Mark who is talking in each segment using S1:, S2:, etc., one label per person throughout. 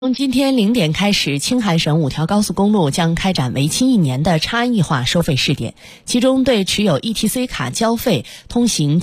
S1: 从今天0点开始，青海省5条高速公路将开展为期1年的差异化收费试点，其中对持有 ETC 卡交费通行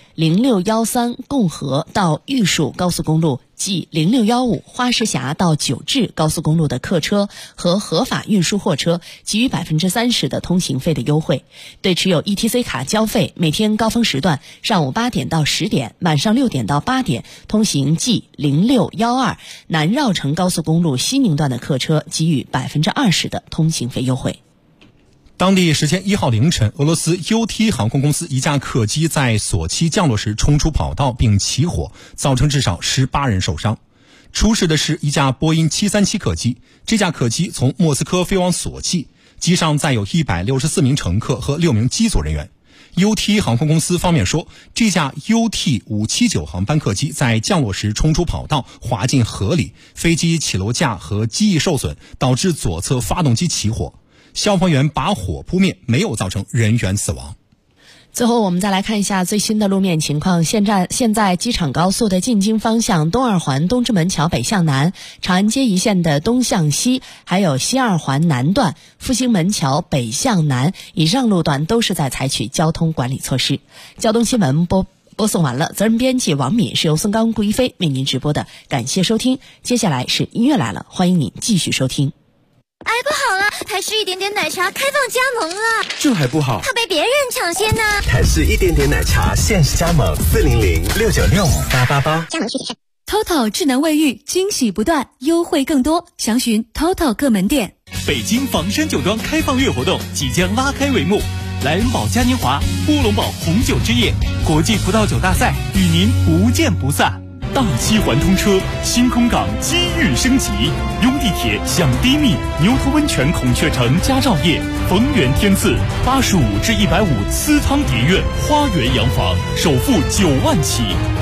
S1: G0613 共和到玉树高速公路、G0615 花石峡到九治高速公路的客车和合法运输货车给予 30% 的通行费的优惠。对持有 ETC 卡交费每天高峰时段上午8点到10点，晚上6点到8点通行 G0612 南绕城高速公路西宁段的客车给予 20% 的通行费优惠。
S2: 当地时间1号凌晨，俄罗斯 UT 航空公司一架客机在索契降落时冲出跑道并起火，造成至少18人受伤。出事的是一架波音737客机，这架客机从莫斯科飞往索契，机上载有164名乘客和6名机组人员。UT 航空公司方面说，这架 UT579 航班客机在降落时冲出跑道，滑进河里，飞机起落架和机翼受损，导致左侧发动机起火。消防员把火扑灭，没有造成人员死亡。
S1: 最后我们再来看一下最新的路面情况。现在机场高速的进京方向东二环东直门桥北向南、长安街一线的东向西，还有西二环南段复兴门桥北向南以上路段都是在采取交通管理措施。交通新闻播送完了，责任编辑王敏，是由孙刚、顾一飞为您直播的，感谢收听。接下来是音乐来了，欢迎您继续收听。
S3: 哎，不好了！台式一点点奶茶开放加盟了，
S4: 这还不好，
S3: 怕被别人抢先呢。
S5: 台式一点点奶茶限时加盟，400-696-5888，
S3: 加盟具体看。
S6: TOTO 智能卫浴，惊喜不断，优惠更多，详询 TOTO 各门店。
S7: 北京房山酒庄开放月活动即将拉开帷幕，莱恩堡嘉年华、乌龙堡红酒之夜、国际葡萄酒大赛与您不见不散。大西环通车，新空港机遇升级，拥地铁享低密，牛头温泉孔雀城佳兆业，逢源天赐85至150私汤底苑花园洋房，首付9万起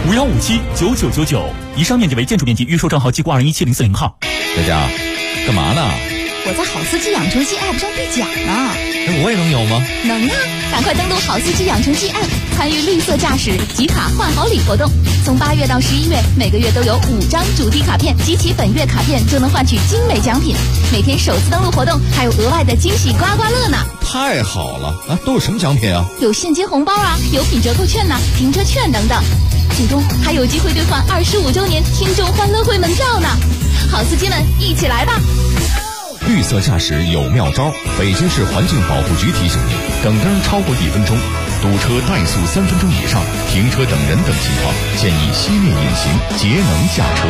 S7: ，51579999。以上面积为建筑面积，预售账号记过217040号。
S8: 佳佳，干嘛呢？
S3: 我在好司机养成记 App 上兑奖呢。
S8: 我也能有吗？
S3: 能啊！赶快登录好司机养成记 App， 参与绿色驾驶集卡换好礼活动。从8月到11月，每个月都有5张主题卡片，集齐本月卡片就能换取精美奖品。每天首次登录活动还有额外的惊喜刮刮乐呢！
S8: 太好了啊！都有什么奖品啊？
S3: 有现金红包啊，有品折扣券呐、停车券等等。最终还有机会兑换25周年听众欢乐会门票呢！好司机们，一起来吧！
S8: 绿色驾驶有妙招，北京市环境保护局提醒您：等灯超过1分钟，堵车怠速3分钟以上，停车等人等情况，建议熄灭引擎，节能驾车。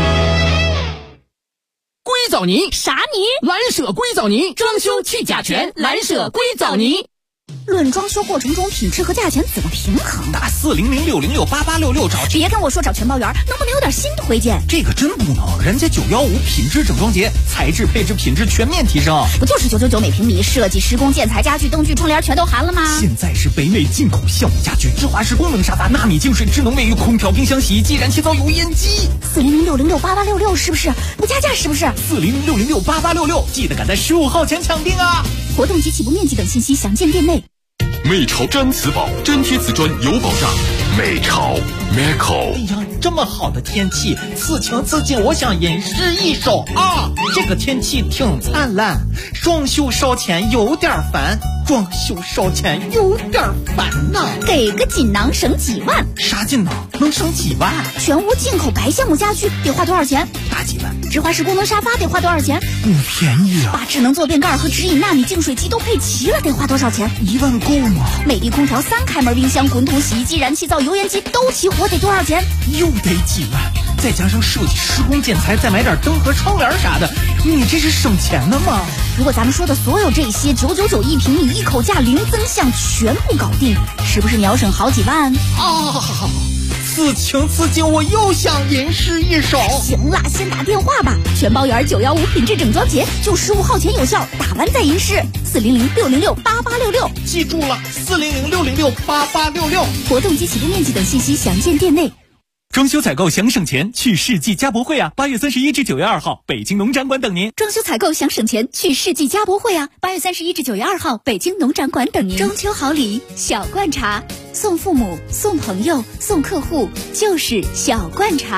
S9: 硅藻泥
S3: 啥泥？
S9: 蓝舍硅藻泥，装修去甲醛，蓝舍硅藻泥。
S3: 论装修过程中品质和价钱怎么平衡？
S9: 打400-606-8866找。
S3: 别跟我说找全包员，能不能有点新推荐？
S9: 这个真不能，人家915品质整装节，材质配置品质全面提升。
S3: 不就是999每平米，设计施工建材家具灯具窗帘全都含了吗？
S9: 现在是北美进口效果家具，芝华士功能沙发，纳米净水智能卫浴，空调冰箱洗衣机，燃气灶油烟机。
S3: 400-606-8866是不是？不加价是不是
S9: ？400-606-8866，记得赶在15号前抢定啊！
S3: 活动及起步面积等信息详见店内。
S10: 美潮粘瓷宝，粘贴瓷砖有保障。美潮 Meco。
S9: 哎呀，这么好的天气，此情此景，我想吟诗一首啊！这个天气挺灿烂，装修烧钱有点烦，装修烧钱有点烦呐。
S3: 给个锦囊省几万？
S9: 啥锦囊能省几万？
S3: 全屋进口白橡木家具得花多少钱？
S9: 大几万。
S3: 芝华士功能沙发得花多少钱？
S9: 不便宜啊。
S3: 把智能坐便盖和直饮纳米净水机都配齐了，得花多少钱
S9: ？1万够吗？
S3: 美的空调3开门冰箱、滚筒洗衣机、燃气灶、油烟机都齐活，得多少钱？
S9: 又得几万，再加上设计施工建材，再买点灯和窗帘啥的，你这是省钱的吗？
S3: 如果咱们说的所有这些999一平米一口价零增项全部搞定，是不是你要省好几万？
S9: 此情此景，我又想吟诗一首。
S3: 行了，先打电话吧。全包圆915品质整装节，就15号前有效，打完再吟诗。400-606-8866，
S9: 记住了，400-606-8866。
S3: 活动及起步面积等信息详见店内。
S7: 装修采购想省钱，去世纪家博会啊！8月31至9月2号，北京农展馆等您。
S3: 装修采购想省钱，去世纪家博会啊！8月31至9月2号，北京农展馆等您。中秋好礼，小罐茶，送父母、送朋友、送客户，就是小罐茶。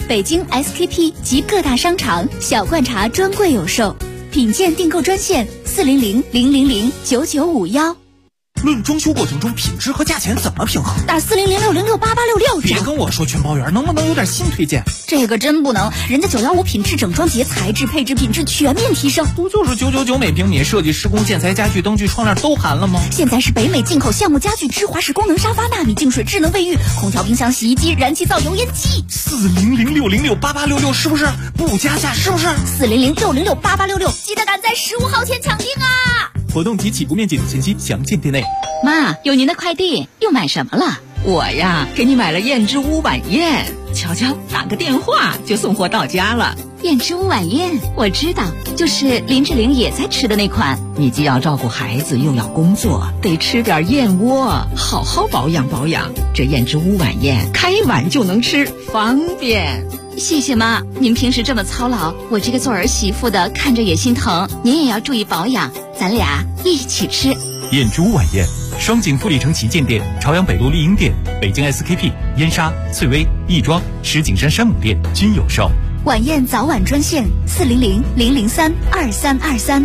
S6: 北京 SKP 及各大商场小罐茶专柜有售，品鉴订购专线400-000-9951。
S9: 论装修过程中品质和价钱怎么平衡？
S6: 打4006068866。
S9: 别跟我说全包圆，能不能有点新推荐？
S6: 这个真不能，人家915品质整装节材质配置品质全面提升，
S9: 不就是999每平米，设计施工建材家具灯具窗帘都含了吗？
S6: 现在是北美进口项目家具，芝华士功能沙发，纳米净水智能卫浴，空调冰箱洗衣机，燃气灶油烟机。
S9: 40006068866是不是？不加价是不是
S6: ？40006068866，记得赶在15号前抢订啊！
S7: 活动及起步面积等信息详见店内。
S3: 妈，有您的快递，又买什么了？
S4: 我呀，给你买了燕之屋晚宴，瞧瞧，打个电话就送货到家了。
S3: 燕之屋晚宴，我知道，就是林志玲也在吃的那款。
S4: 你既要照顾孩子，又要工作，得吃点燕窝，好好保养保养。这燕之屋晚宴，开碗就能吃，方便。
S3: 谢谢妈，您平时这么操劳，我这个做儿媳妇的看着也心疼。您也要注意保养，咱俩一起吃。
S7: 燕之屋晚宴，双井富力城旗舰店、朝阳北路丽婴店、北京 SKP、燕莎、翠微、亦庄、石景山山姆店均有售。
S6: 晚宴早晚专线400-003-2323。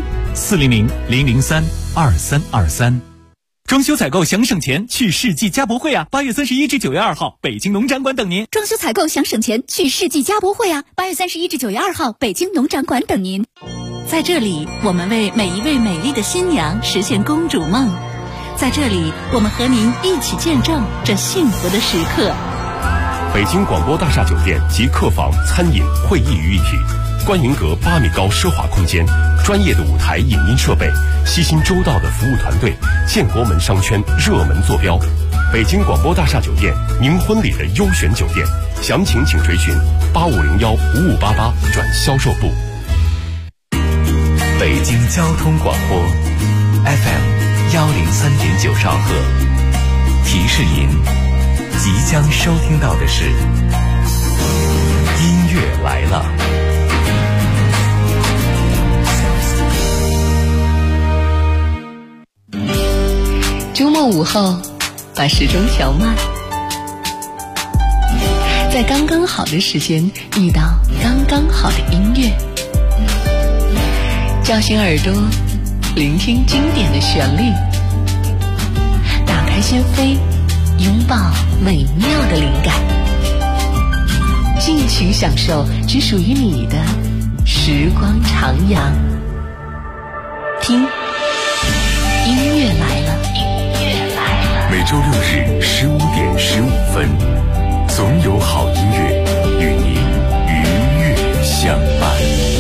S7: 400-003-2323。装修采购想省钱，去世纪家博会啊！8月31至9月2号，北京农展馆等您。
S6: 装修采购想省钱，去世纪家博会啊！8月31至9月2号，北京农展馆等您。
S11: 在这里，我们为每一位美丽的新娘实现公主梦。在这里，我们和您一起见证这幸福的时刻。
S10: 北京广播大厦酒店集客房、餐饮、会议于一体，观云阁8米高奢华空间，专业的舞台影音设备，细心周到的服务团队，建国门商圈热门坐标。北京广播大厦酒店，您婚礼的优选酒店，详情请垂询8501-5588转销售部。
S12: 北京交通广播 FM 103.9兆赫，提示您即将收听到的是音乐来了。
S13: 周末午后，把时钟调慢，在刚刚好的时间遇到刚刚好的音乐，叫醒耳朵，聆听经典的旋律，打开心扉，拥抱美妙的灵感，尽情享受只属于你的时光徜徉。听，音乐来了，音乐来了。
S10: 每周6日15点15分，总有好音乐与您愉悦相伴。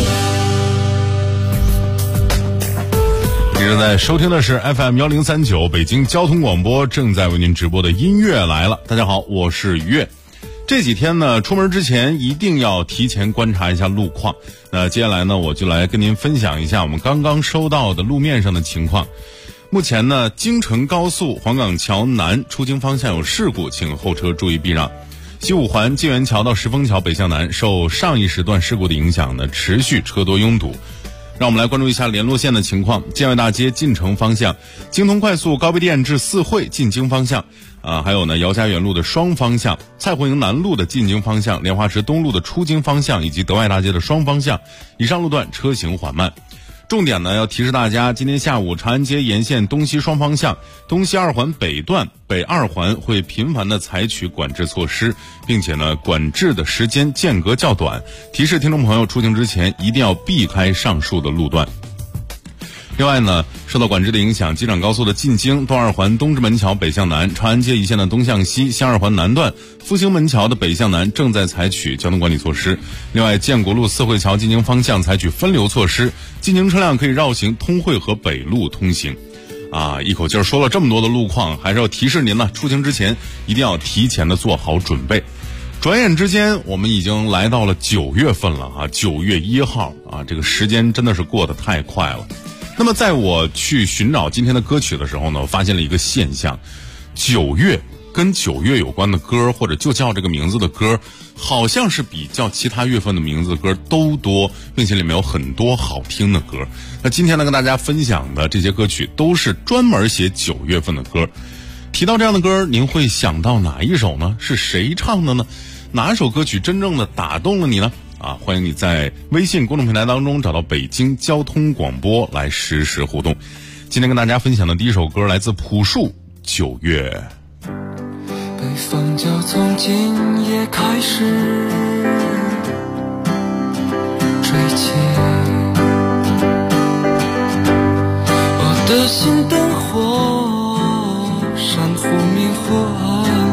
S14: 你正在收听的是 FM 1039北京交通广播，正在为您直播的音乐来了。大家好，我是于悦。这几天呢，出门之前一定要提前观察一下路况。那接下来呢，我就来跟您分享一下我们刚刚收到的路面上的情况。目前呢，京承高速黄岗桥南出京方向有事故，请后车注意避让。西五环金源桥到石峰桥北向南，受上一时段事故的影响呢，持续车多拥堵。让我们来关注一下联络线的情况。建外大街进城方向，京通快速高碑店至四惠进京方向，还有呢姚家园路的双方向，蔡胡营南路的进京方向，莲花池东路的出京方向，以及德外大街的双方向，以上路段车行缓慢。重点呢要提示大家，今天下午长安街沿线东西双方向、东西二环北段、北二环会频繁的采取管制措施，并且呢管制的时间间隔较短，提示听众朋友出行之前一定要避开上述的路段。另外呢，受到管制的影响，机场高速的进京东二环东直门桥北向南、长安街一线的东向西、西二环南段、复兴门桥的北向南正在采取交通管理措施。另外，建国路四惠桥进京方向采取分流措施，进京车辆可以绕行通惠和北路通行。一口气儿说了这么多的路况，还是要提示您呢，出行之前一定要提前的做好准备。转眼之间，我们已经来到了9月份了9月1号这个时间真的是过得太快了。那么在我去寻找今天的歌曲的时候呢，我发现了一个现象，9月跟9月有关的歌，或者就叫这个名字的歌，好像是比较其他月份的名字的歌都多，并且里面有很多好听的歌。那今天呢，跟大家分享的这些歌曲都是专门写9月份的歌。提到这样的歌，您会想到哪一首呢？是谁唱的呢？ 哪首歌曲真正的打动了你呢？欢迎你在微信公众平台当中找到北京交通广播来实时互动。今天跟大家分享的第一首歌来自朴树，9月。
S15: 北方就从今夜开始吹起，我的心灯火闪忽明忽暗，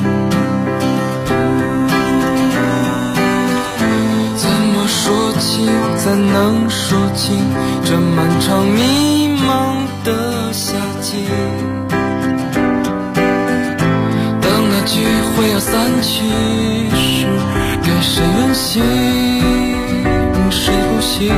S15: 怎么说清，怎能说清这漫长迷茫的夏季？等那聚会要散去时，给谁远行，谁不行？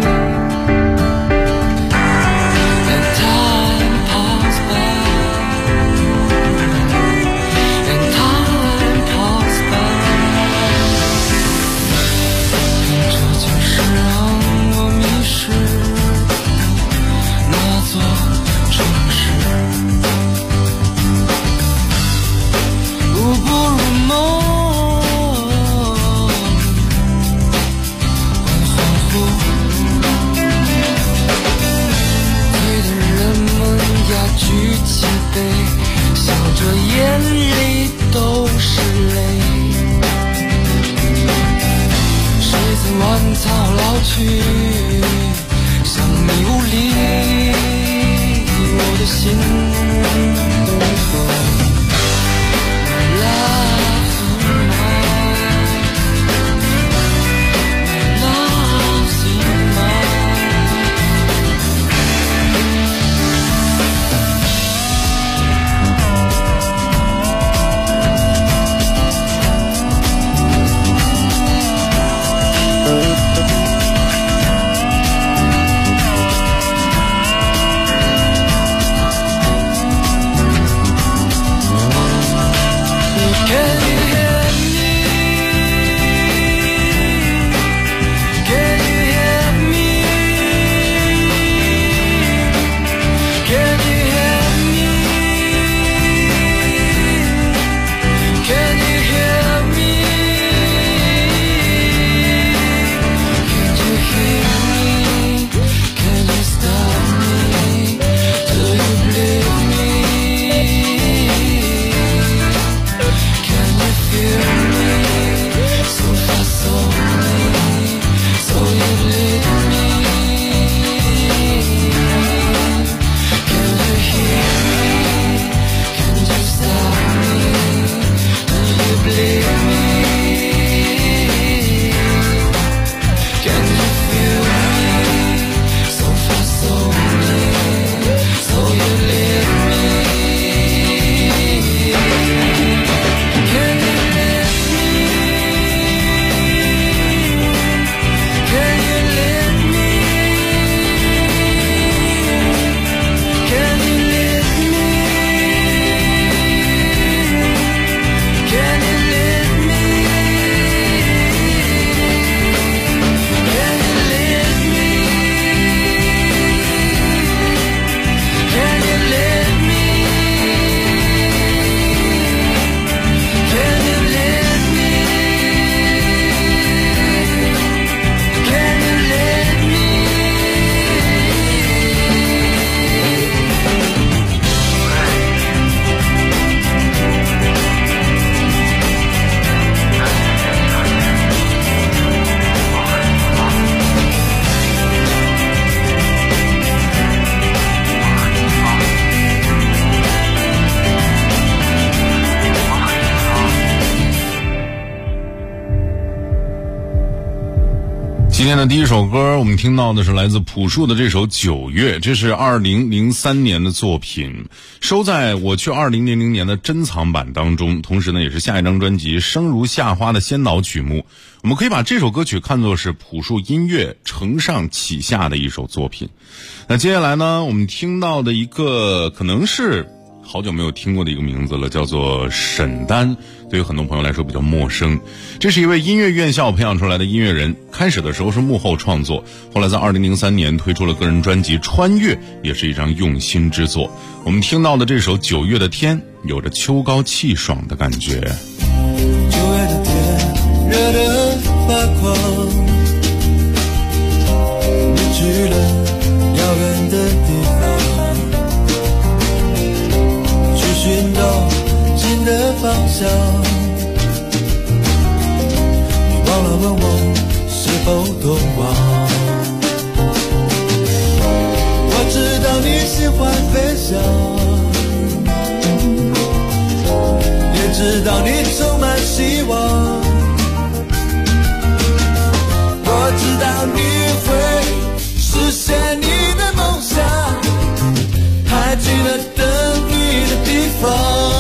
S15: 笑着眼里都是泪，谁曾晚草老去，像你无力我的心。
S14: 今天的第一首歌我们听到的是来自朴树的这首9月，这是2003年的作品，收在我去2000年的珍藏版当中，同时呢也是下一张专辑生如夏花的先导曲目。我们可以把这首歌曲看作是朴树音乐承上启下的一首作品。那接下来呢我们听到的一个可能是好久没有听过的一个名字了，叫做沈丹，对于很多朋友来说比较陌生。这是一位音乐院校培养出来的音乐人，开始的时候是幕后创作，后来在2003年推出了个人专辑《穿越》，也是一张用心之作。我们听到的这首9月的天，有着秋高气爽的感觉。
S15: 9月的天热得发狂。你去了遥远的地方，去寻找新的方向。你忘了问我是否懂忘。我知道你喜欢飞翔，也知道你充满希望。我知道你会实现你的梦想，还记得等你的地方。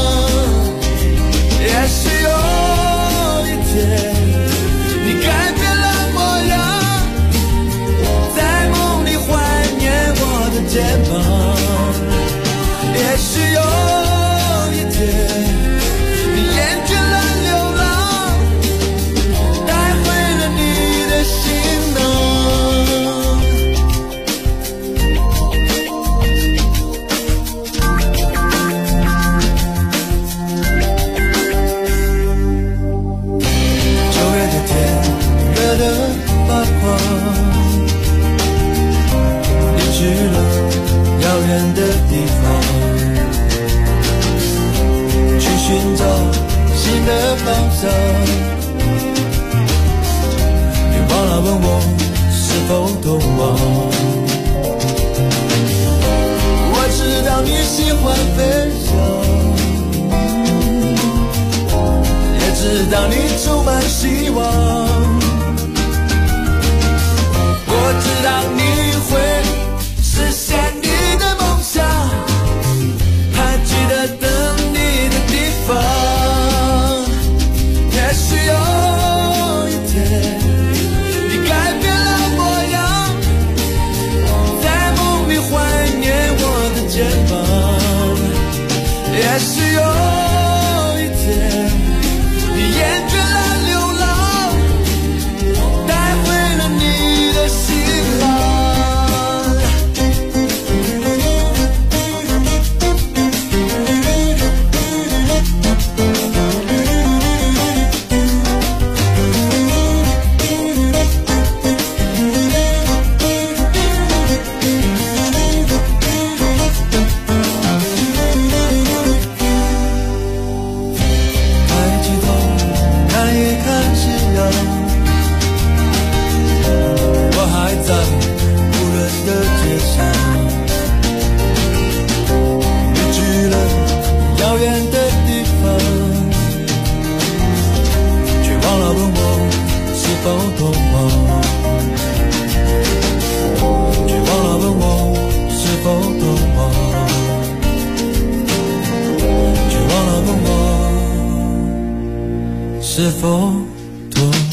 S15: 也许有一天你改变了模样，在梦里怀念我的肩膀。也许有一天你厌倦了流浪，带回了你的行囊。9月的天热得发狂，你去了遥远的地方，去寻找新的方向。你忘了问我是否懂忘。我知道你喜欢飞翔，也知道你充满希望。我知道你会实现你的梦想，还记得等你的地方。也许有一天你改变了模样，在梦里怀念我的肩膀。也许有一天你厌倦了流浪，带回了你的行囊。抬起头看一看夕阳，我还在无人的街上。你去了遥远的地方，却忘了问我是否懂忘。却忘了问我是否懂忘。却忘了问我是否懂忘。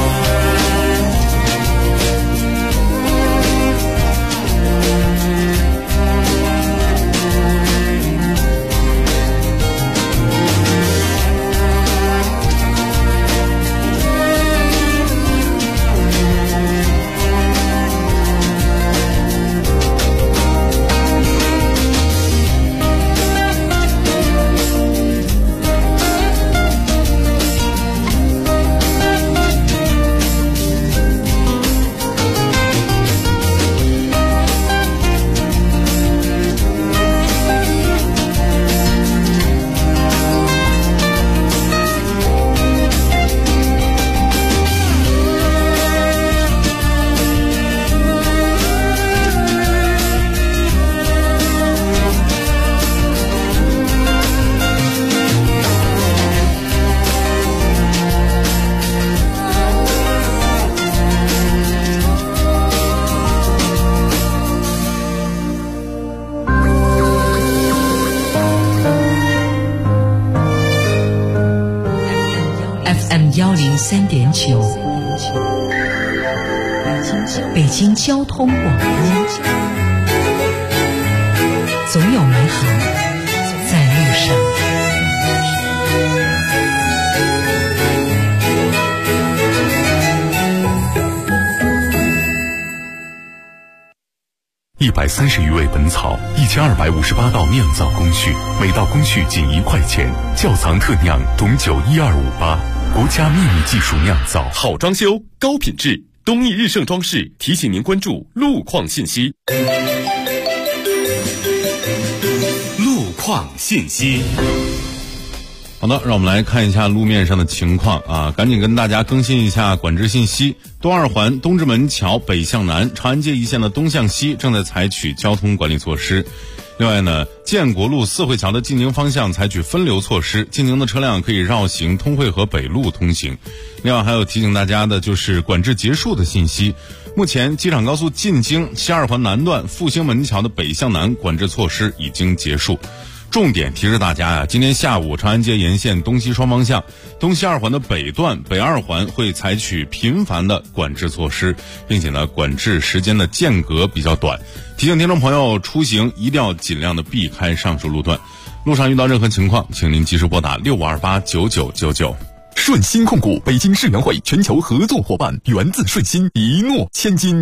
S4: 103.9，北京交通广播，总有美好在路上。
S10: 130余味本草，1258道酿造工序，每道工序仅1块钱。窖藏特酿董酒12588，国家秘密技术酿造，
S16: 好装修，高品质。东义日盛装饰提醒您关注路况信息。路况信息。
S14: 好的，让我们来看一下路面上的情况啊！赶紧跟大家更新一下管制信息。东二环东直门桥北向南、长安街一线的东向西正在采取交通管理措施。另外呢，建国路四惠桥的进京方向采取分流措施，进京的车辆可以绕行通惠河北路通行。另外还有提醒大家的就是管制结束的信息。目前机场高速进京西二环南段复兴门桥的北向南管制措施已经结束。重点提示大家呀，今天下午长安街沿线东西双方向东西二环的北段北二环会采取频繁的管制措施，并且呢管制时间的间隔比较短。提醒听众朋友出行一定要尽量的避开上述路段。路上遇到任何情况，请您及时拨打65289999。
S17: 顺鑫控股北京世园会全球合作伙伴，源自顺鑫，一诺千金。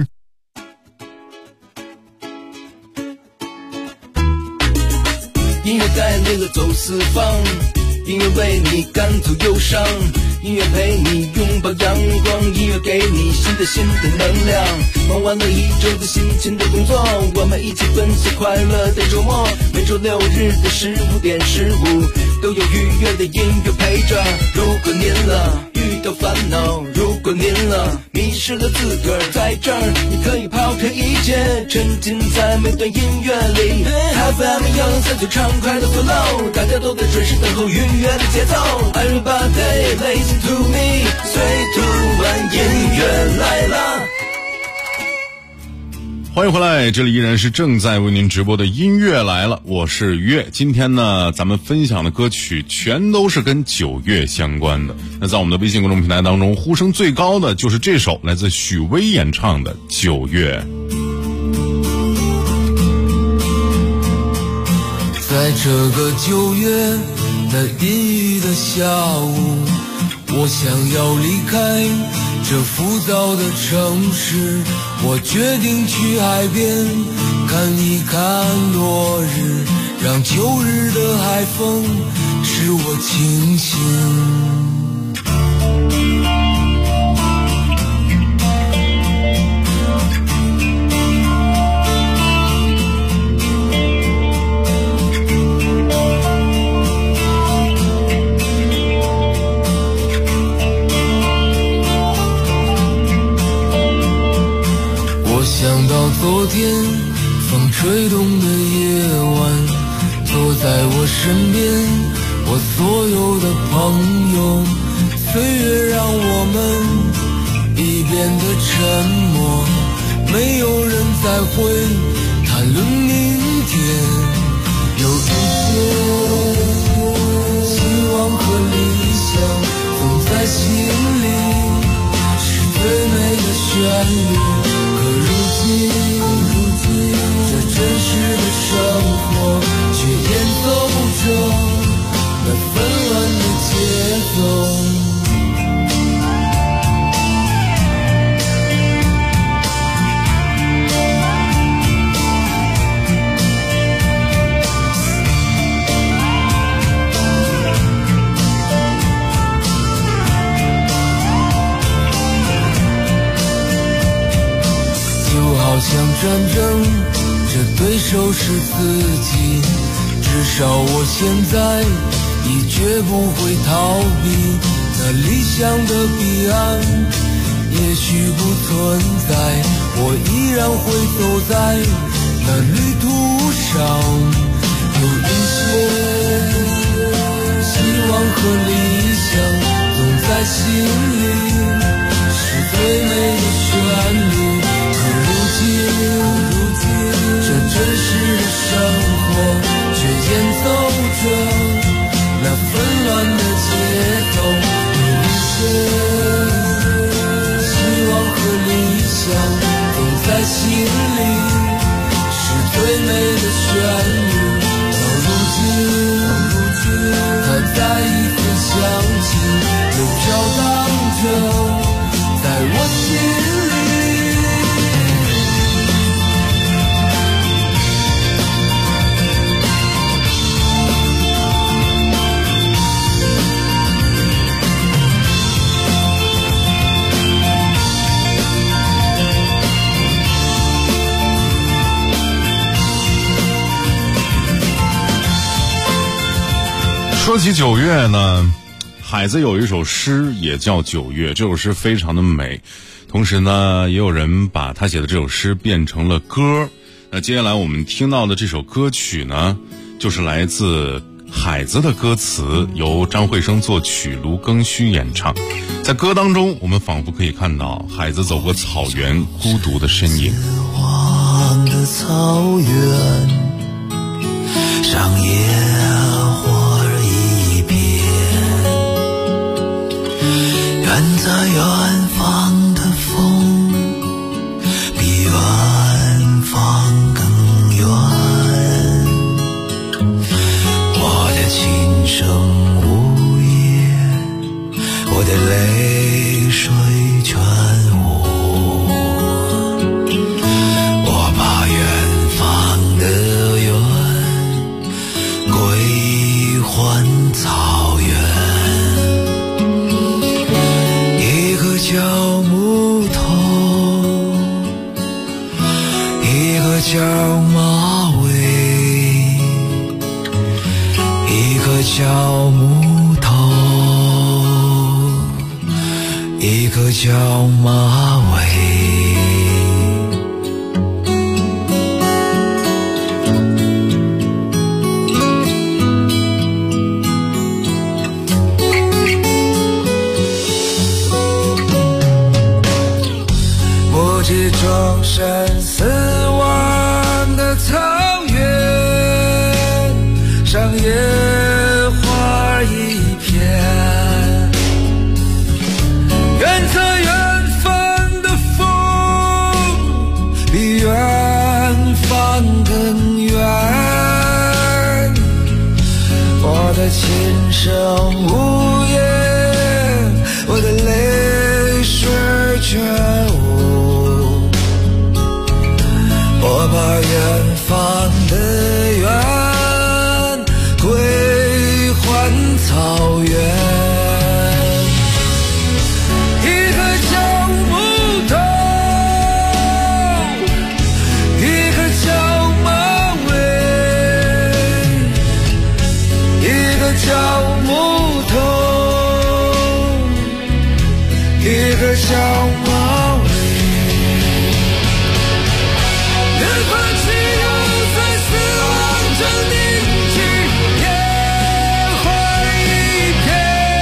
S15: 音乐带领了走四方，音乐为你赶走忧伤，音乐陪你拥抱阳光，音乐给你新的能量。忙完了一周的辛勤的工作，我们一起分享快乐的周末。每周六日的15点15，都有愉悦的音乐陪着。如果您遇到烦恼，如果您迷失了自个儿，在这儿你可以抛开一切，沉浸在每段音乐里。FM 103畅快的 flow， 大家都在准时等候愉悦的节奏。Everybody listen to me， 随突然音乐来了。
S14: 欢迎回来，这里依然是正在为您直播的音乐来了，我是于越。今天呢，咱们分享的歌曲全都是跟9月相关的。那在我们的微信公众平台当中，呼声最高的就是这首来自许巍演唱的《9月》。
S15: 在这个9月的阴郁的下午，我想要离开这浮躁的城市，我决定去海边看一看落日，让秋日的海风使我清醒。想到昨天风吹动的夜晚，坐在我身边我所有的朋友，岁月让我们已变得沉默，没有人再会谈论明天。有一些希望和理想总在心里，是最美的旋律。如今这真实的生活却演奏着那纷乱的节奏。好像战争，这对手是自己，至少我现在已绝不会逃避。那理想的彼岸也许不存在，我依然会走在那旅途上。有一些希望和理想总在心里，是最美的旋律。如今这真实的生活却演奏着那纷乱的节奏。有一些希望和理想总在心里，是最美的旋律。到如今它再一次响起，又飘荡
S14: 说起9月呢，海子有一首诗也叫《9月》，这首诗非常的美，同时呢，也有人把他写的这首诗变成了歌。那接下来我们听到的这首歌曲呢，就是来自海子的歌词，由张惠生作曲，卢庚戌演唱。在歌当中，我们仿佛可以看到海子走过草原孤独的身影。
S15: 望的草原上野花一片，远在远方的风比远方更远，我的琴声呜咽，我的泪水全无，我把远方的远归还草原。一个叫木头，一个叫马尾，一个叫木头，一个叫马尾。目击众生死亡的草原上野花一片，远在远方的风比远方更远，我的琴声呜咽，我的泪水全无，我把远方的远归还草原。一个叫木头，一个叫马尾，一个叫木头，一个叫马尾。月光只有在死亡中凝聚，野花一片，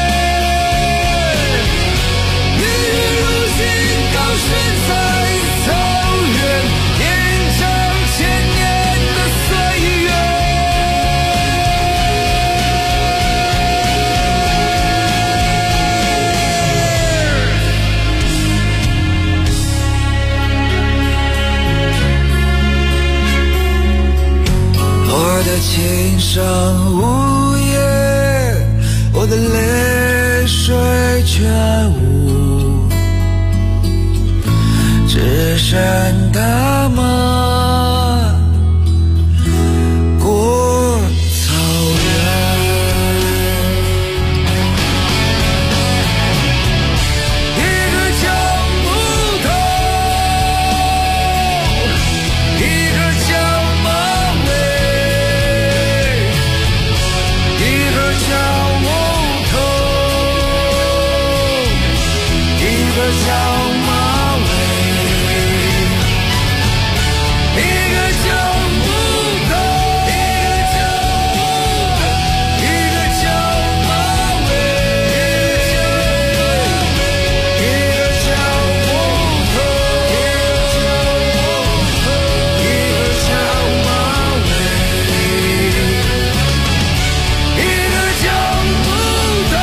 S15: 日月如星高悬在草原，延长千年的岁月。我的琴声呜咽，我的泪水全无，只剩大马过草原。一个叫木头，一个叫马尾，一个叫木头，一个叫马尾，一个叫木头，一个叫马尾，一个叫木头，一个叫马尾，一个叫木头，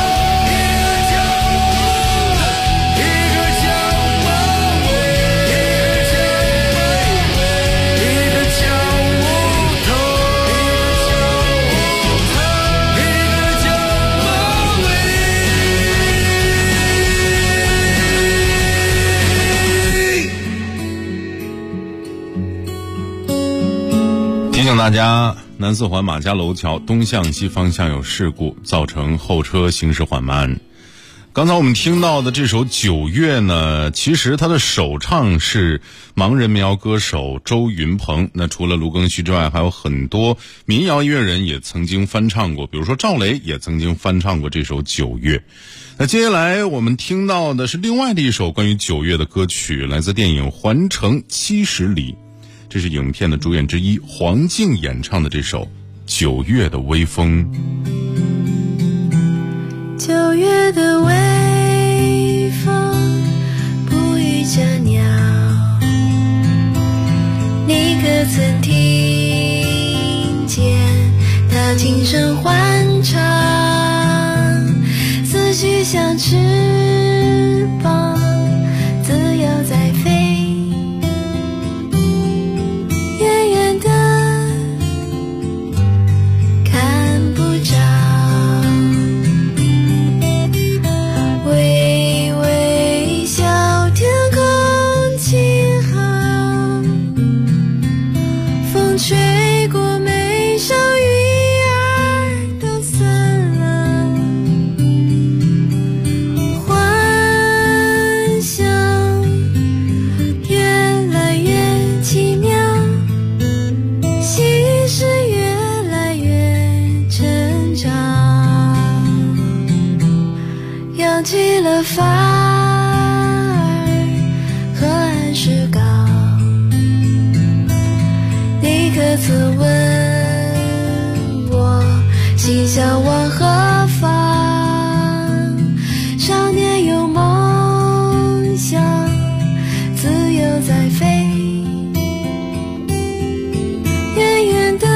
S15: 一个叫马尾，一个叫木头，一个叫马尾。
S14: 提醒大家，南四环马家楼桥东向西方向有事故，造成后车行驶缓慢。 刚才我们听到的这首《九月》呢，其实它的首唱是盲人民谣歌手周云鹏。那除了卢庚戌之外，还有很多民谣音乐人也曾经翻唱过，比如说赵雷也曾经翻唱过这首《九月》。那接下来我们听到的是另外的一首关于九月的歌曲，来自电影《环城70里》，这是影片的主演之一黄静演唱的这首《九月的微风》。
S18: 九月的微风不语着鸟，你可曾听见它轻声欢唱，思绪像翅膀自由在飞，远远的看不着，微微笑天空晴好，风吹过眉梢雨儿都散了，幻想越来越奇妙，心事越来越成长，扬起了发儿和安石膏，你可曾问我心向往何方？少年有梦想，自由在飞，远远的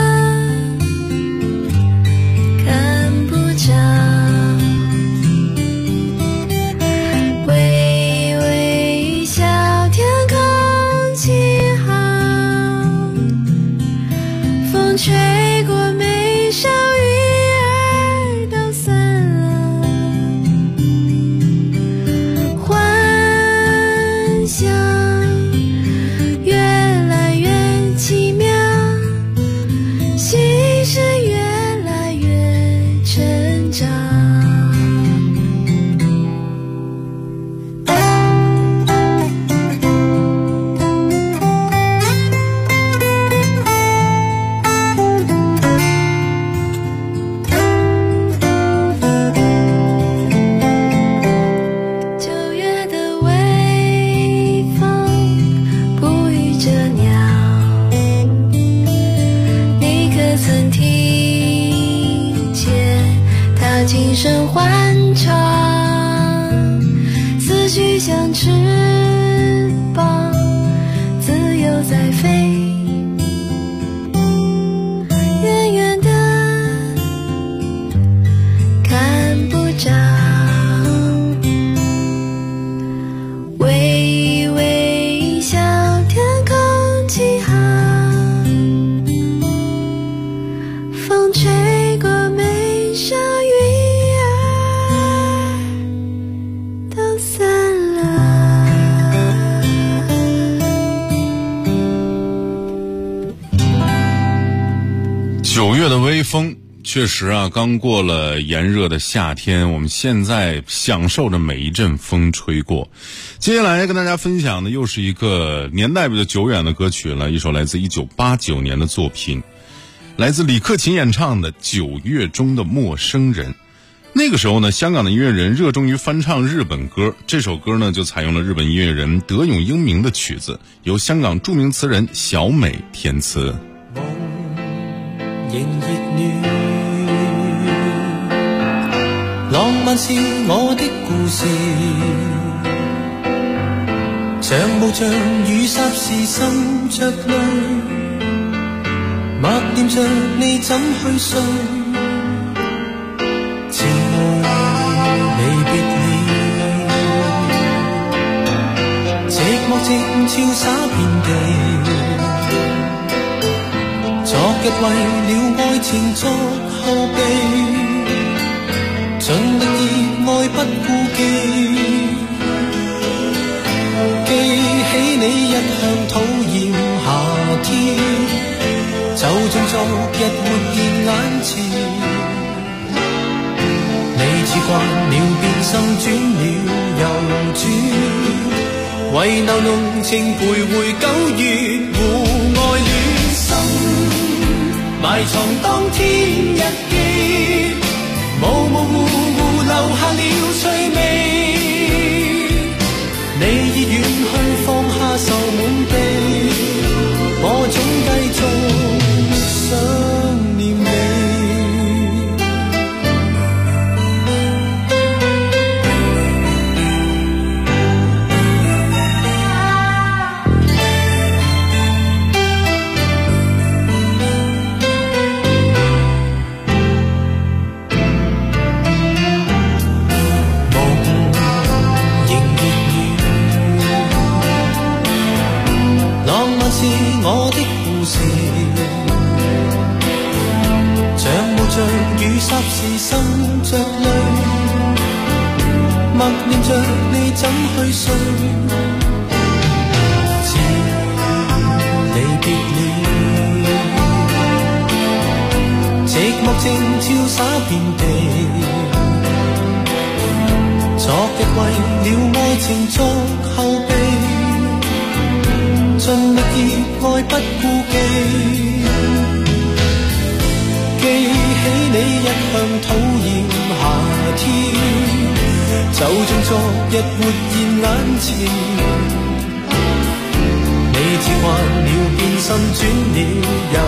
S18: 看不着，微微笑天空晴好，风吹过眉梢雨儿都散了，幻想越来越奇妙，心事越来越成长。九月的微风不语着鸟，你可曾听见它轻声欢唱，思绪像翅膀自由在飞，远远的看不着，微微笑天空晴好，风吹过眉梢雨儿都散了。
S14: 九月的微风，确实啊，刚过了炎热的夏天，我们现在享受着每一阵风吹过。接下来跟大家分享的又是一个年代比较久远的歌曲了，一首来自1989年的作品，来自李克勤演唱的《九月中的陌生人》。那个时候呢，香港的音乐人热衷于翻唱日本歌，这首歌呢就采用了日本音乐人德永英明的曲子，由香港著名词人小美填词。
S15: 仍熱暖，浪漫是我的故事，像霧像雨霎時滲着淚，默念着你怎去睡，前路離別了，寂寞靜悄灑遍地，昨日為了愛情作後備，盡力熱愛不顧忌，記起你一向討厭夏天，就像昨日活現眼前，你似慣了變心轉了又轉，唯留濃情徘徊9月戶外戀心，埋藏當天日記，模模糊糊留下了趣味。你已遠去放下愁滿地，我總繼續想念你。我的故事，像冒着雨霎時滲着淚，默念着你怎去睡。自離別了，寂寞正照灑遍地。昨日為了愛情作後備，盡力熱愛不顧忌，記起你一向討厭夏天，就像昨日活現眼前。你似慣了變心轉了又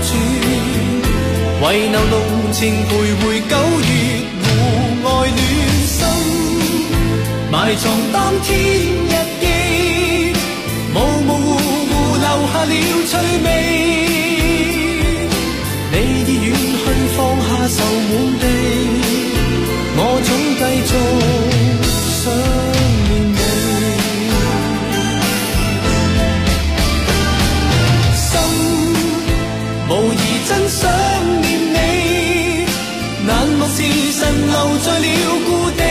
S15: 轉，唯留濃情徘徊9月戶外戀心，埋藏當天日記，模模糊糊留下了趣味。你已遠去放下愁滿地，我總繼續想念你。心無疑真想念你，難忘時辰留在了故地。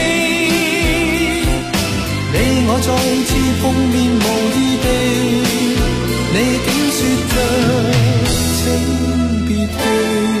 S15: 你我再次碰面無異地，你竟說着請別記。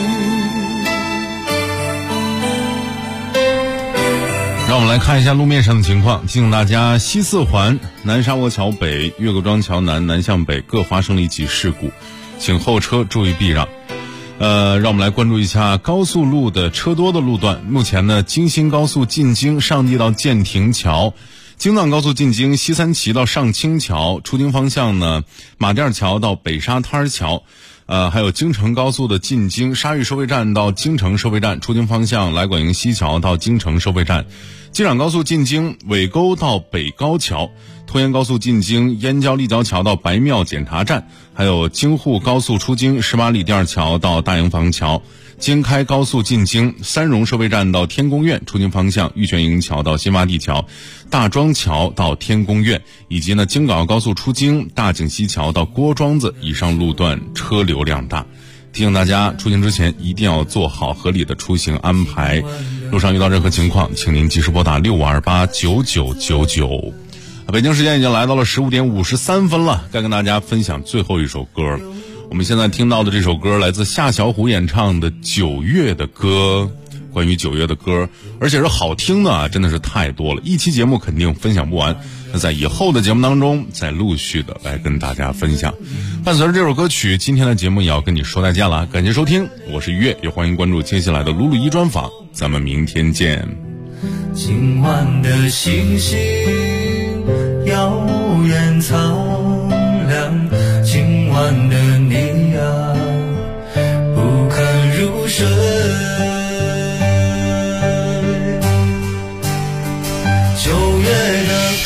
S14: 让我们来看一下路面上的情况，提醒大家，西四环南沙窝桥北、岳各庄桥南南向北各发生了一起事故，请后车注意避让。让我们来关注一下高速路的车多的路段。目前呢，京新高速进京上地到建亭桥，京藏高速进京西三旗到上清桥，出京方向呢，马甸桥到北沙滩桥。还有京承高速的进京沙峪收费站到京承收费站，出京方向来广营西桥到京承收费站。京长高速进京尾沟到北高桥，拖延高速进京燕郊立交桥到白庙检查站，还有京沪高速出京18里店桥到大营房桥。京开高速进京三荣收费站到天宫苑，出京方向玉泉营桥到新洼地桥，大庄桥到天宫苑，以及呢京港高速出京大井西桥到郭庄子，以上路段车流量大。提醒大家出行之前一定要做好合理的出行安排，路上遇到任何情况请您及时拨打65289999。北京时间已经来到了15点53分了，该跟大家分享最后一首歌。我们现在听到的这首歌来自夏小虎演唱的9月的歌，关于9月的歌，而且是好听的啊，真的是太多了，一期节目肯定分享不完。那在以后的节目当中再陆续的来跟大家分享。伴随着这首歌曲，今天的节目也要跟你说再见了，感谢收听，我是月，也欢迎关注接下来的鲁鲁一专访，咱们明天见。
S15: 今晚的星星遥远苍凉，今晚的你啊不堪入睡。9月的歌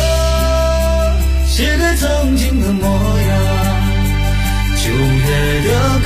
S15: 写给曾经的模样，9月的歌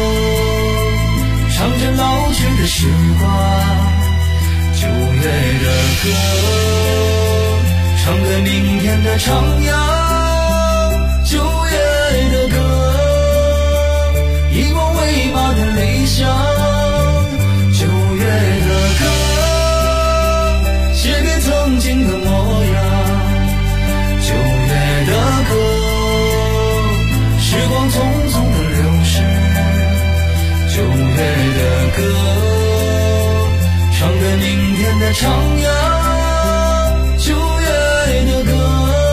S15: 唱着老去的时光，9月的歌唱给明天的徜徉，9月的歌以我为马的理想，9月的歌写给曾经的模样，9月的歌时光匆匆的流逝，9月的歌唱给明天远的徜徉，秋月爱的歌。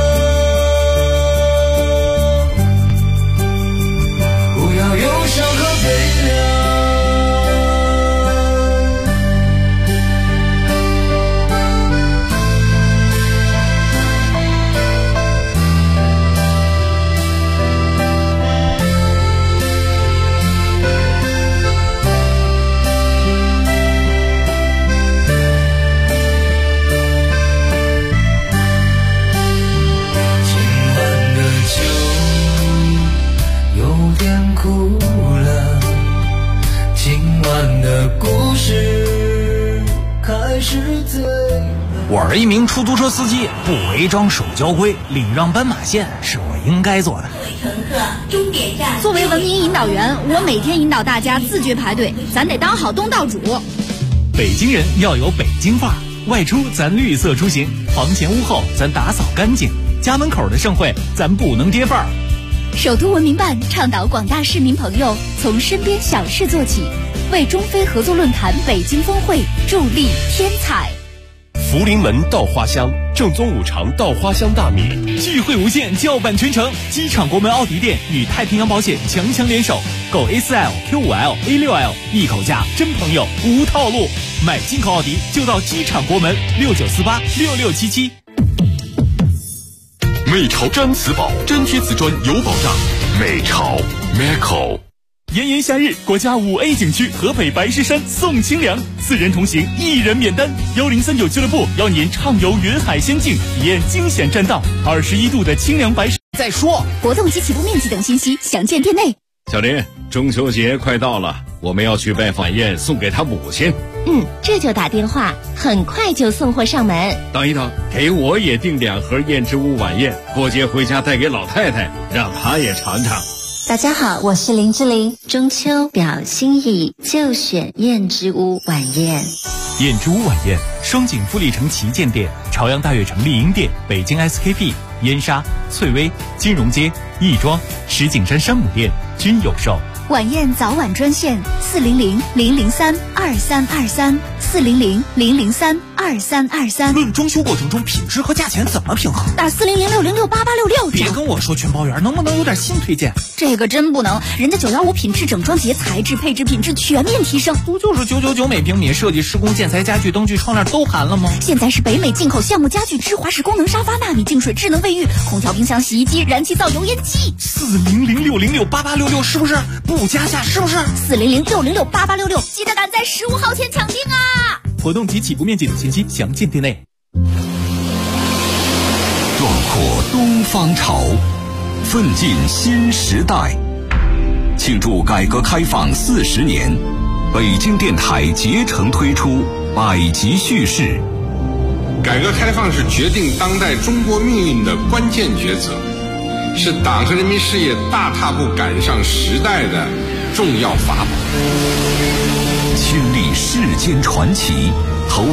S15: 不要忧伤和悲凉。
S19: 我是一名出租车司机，不违章守交规，礼让斑马线是我应该做的。
S6: 乘客，终点站。作为文明引导员，我每天引导大家自觉排队，咱得当好东道主。
S7: 北京人要有北京范儿，外出咱绿色出行，房前屋后咱打扫干净，家门口的盛会咱不能跌范儿。
S6: 首都文明办倡导广大市民朋友从身边小事做起，为中非合作论坛北京峰会助力添彩。
S10: 福临门稻花香，正宗五常稻花香大米，
S7: 聚会无限，叫板全城。机场国门奥迪店与太平洋保险强联手，购 A4L、Q5L、A6L， 一口价真朋友无套路。买进口奥迪就到机场国门69486677。
S10: 美潮毡瓷宝，粘贴瓷砖有保障。美潮 Meco。
S7: 炎炎夏日，国家5A 景区河北白石山送清凉，4人同行1人免单。1039俱乐部邀您畅游云海仙境，体验惊险栈道，21度的清凉白石。
S19: 再说
S6: 活动及起步面积等信息详见店内。
S20: 小林，中秋节快到了，我们要去拜访宴送给他母亲。
S21: 这就打电话，很快就送货上门。
S20: 等一等，给我也订2盒燕之屋晚宴，过节回家带给老太太，让她也尝尝。
S21: 大家好，我是林志玲。中秋表心意，就选燕之屋晚宴。
S7: 燕之屋晚宴，双井富力城旗舰店、朝阳大悦城丽婴店、北京 SKP、燕莎、翠微、金融街、亦庄、石景山山姆店均有售。
S6: 晚宴早晚专线400-003-2323，400-003-2323。
S19: 论装修过程中品质和价钱怎么平衡？
S6: 打400-606-8866。
S19: 别跟我说全包圆，能不能有点新推荐？
S6: 这个真不能，人家915品质整装节，材质配置品质全面提升。
S19: 不就是999每平米，设计施工建材家具灯具窗帘都含了吗？
S6: 现在是北美进口橡木家具芝华士功能沙发、纳米净水智能卫浴、空调冰箱洗衣机、燃气灶油烟机。
S19: 400-606-8866是不是？不加价是不是
S6: ？400-606-8866，记得赶在15号前抢订啊！
S7: 活动及起步面积等信息详见店内。
S17: 壮阔东方潮，奋进新时代。庆祝改革开放40年，北京电台竭诚推出百集叙事。
S22: 改革开放是决定当代中国命运的关键抉择，是党和人民事业大踏步赶上时代的重要法宝。
S17: 亲历世间传奇，投